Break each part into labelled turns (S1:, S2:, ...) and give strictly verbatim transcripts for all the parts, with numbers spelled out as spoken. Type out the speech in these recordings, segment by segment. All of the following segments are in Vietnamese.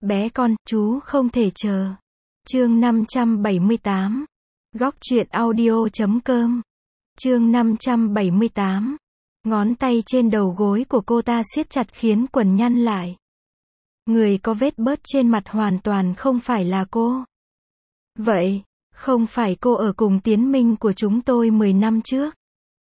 S1: Bé con, chú không thể chờ. Chương năm trăm bảy mươi tám. Góc truyện audio chấm com. Chương năm trăm bảy mươi tám. Ngón tay trên đầu gối của cô ta siết chặt khiến quần nhăn lại. Người có vết bớt trên mặt hoàn toàn không phải là cô. Vậy, không phải cô ở cùng Tiến Minh của chúng tôi mười năm trước,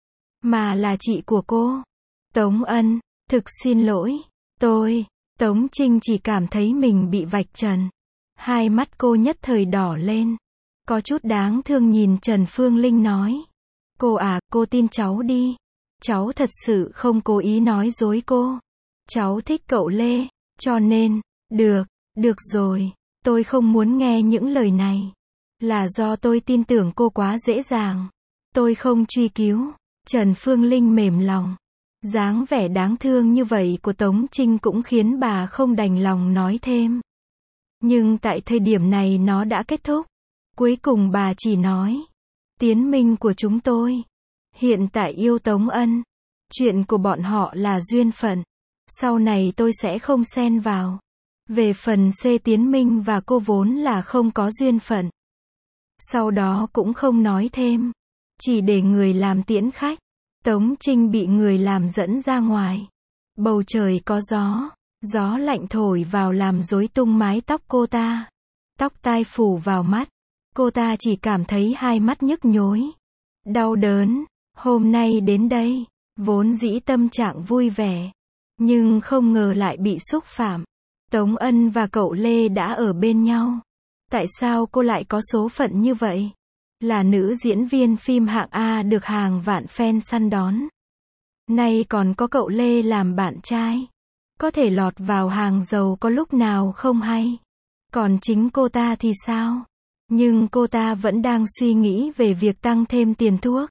S1: mà là chị của cô. Tống Ân, thực xin lỗi, tôi, Tống Trinh chỉ cảm thấy mình bị vạch trần. Hai mắt cô nhất thời đỏ lên. Có chút đáng thương nhìn Trần Phương Linh nói. Cô à, cô tin cháu đi. Cháu thật sự không cố ý nói dối cô. Cháu thích cậu Lê, cho nên, được, được rồi, tôi không muốn nghe những lời này. Là do tôi tin tưởng cô quá dễ dàng. Tôi không truy cứu. Trần Phương Linh mềm lòng. Dáng vẻ đáng thương như vậy của Tống Trinh cũng khiến bà không đành lòng nói thêm. Nhưng tại thời điểm này nó đã kết thúc. Cuối cùng bà chỉ nói. Tiến Minh của chúng tôi hiện tại yêu Tống Ân. Chuyện của bọn họ là duyên phận. Sau này tôi sẽ không xen vào. Về phần C Tiến Minh và cô vốn là không có duyên phận. Sau đó cũng không nói thêm. Chỉ để người làm tiễn khách. Tống Trinh bị người làm dẫn ra ngoài. Bầu trời có gió. Gió lạnh thổi vào làm rối tung mái tóc cô ta. Tóc tai phủ vào mắt. Cô ta chỉ cảm thấy hai mắt nhức nhối. Đau đớn. Hôm nay đến đây, vốn dĩ tâm trạng vui vẻ. Nhưng không ngờ lại bị xúc phạm. Tống Ân và cậu Lê đã ở bên nhau. Tại sao cô lại có số phận như vậy? Là nữ diễn viên phim hạng A được hàng vạn fan săn đón. Nay còn có cậu Lê làm bạn trai. Có thể lọt vào hàng giàu có lúc nào không hay. Còn chính cô ta thì sao? Nhưng cô ta vẫn đang suy nghĩ về việc tăng thêm tiền thuốc.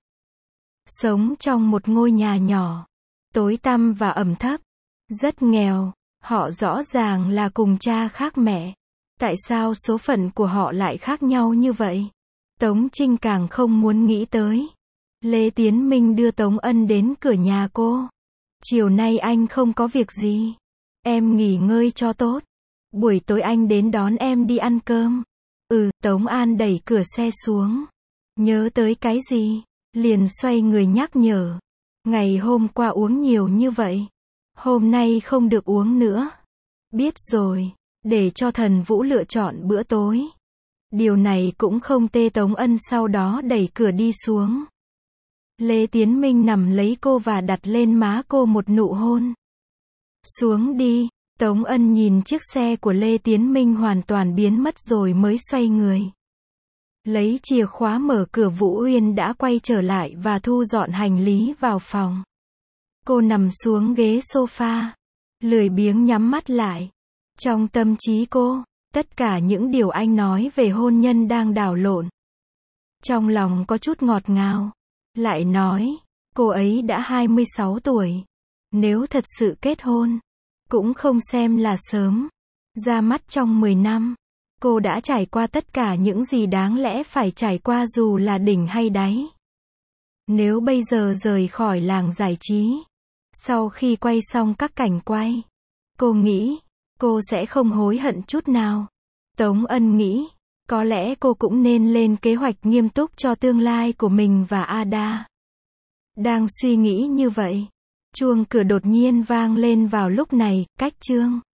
S1: Sống trong một ngôi nhà nhỏ, tối tăm và ẩm thấp. Rất nghèo. Họ rõ ràng là cùng cha khác mẹ. Tại sao số phận của họ lại khác nhau như vậy? Tống Trinh càng không muốn nghĩ tới. Lê Tiến Minh đưa Tống Ân đến cửa nhà cô. Chiều nay anh không có việc gì. Em nghỉ ngơi cho tốt. Buổi tối anh đến đón em đi ăn cơm. Ừ, Tống An đẩy cửa xe xuống. Nhớ tới cái gì? Liền xoay người nhắc nhở. Ngày hôm qua uống nhiều như vậy. Hôm nay không được uống nữa. Biết rồi, để cho Thần Vũ lựa chọn bữa tối. Điều này cũng không tê. Tống Ân sau đó đẩy cửa đi xuống. Lê Tiến Minh nằm lấy cô và đặt lên má cô một nụ hôn. Xuống đi. Tống Ân nhìn chiếc xe của Lê Tiến Minh hoàn toàn biến mất rồi mới xoay người. Lấy chìa khóa mở cửa. Vũ Uyên đã quay trở lại và thu dọn hành lý vào phòng. Cô nằm xuống ghế sofa, lười biếng nhắm mắt lại. Trong tâm trí cô, tất cả những điều anh nói về hôn nhân đang đảo lộn. Trong lòng có chút ngọt ngào. Lại nói, cô ấy đã hai mươi sáu tuổi. Nếu thật sự kết hôn, cũng không xem là sớm. Ra mắt trong mười năm, cô đã trải qua tất cả những gì đáng lẽ phải trải qua dù là đỉnh hay đáy. Nếu bây giờ rời khỏi làng giải trí, sau khi quay xong các cảnh quay, cô nghĩ, cô sẽ không hối hận chút nào. Tống Ân nghĩ, có lẽ cô cũng nên lên kế hoạch nghiêm túc cho tương lai của mình và Ada. Đang suy nghĩ như vậy, chuông cửa đột nhiên vang lên vào lúc này. Cách chương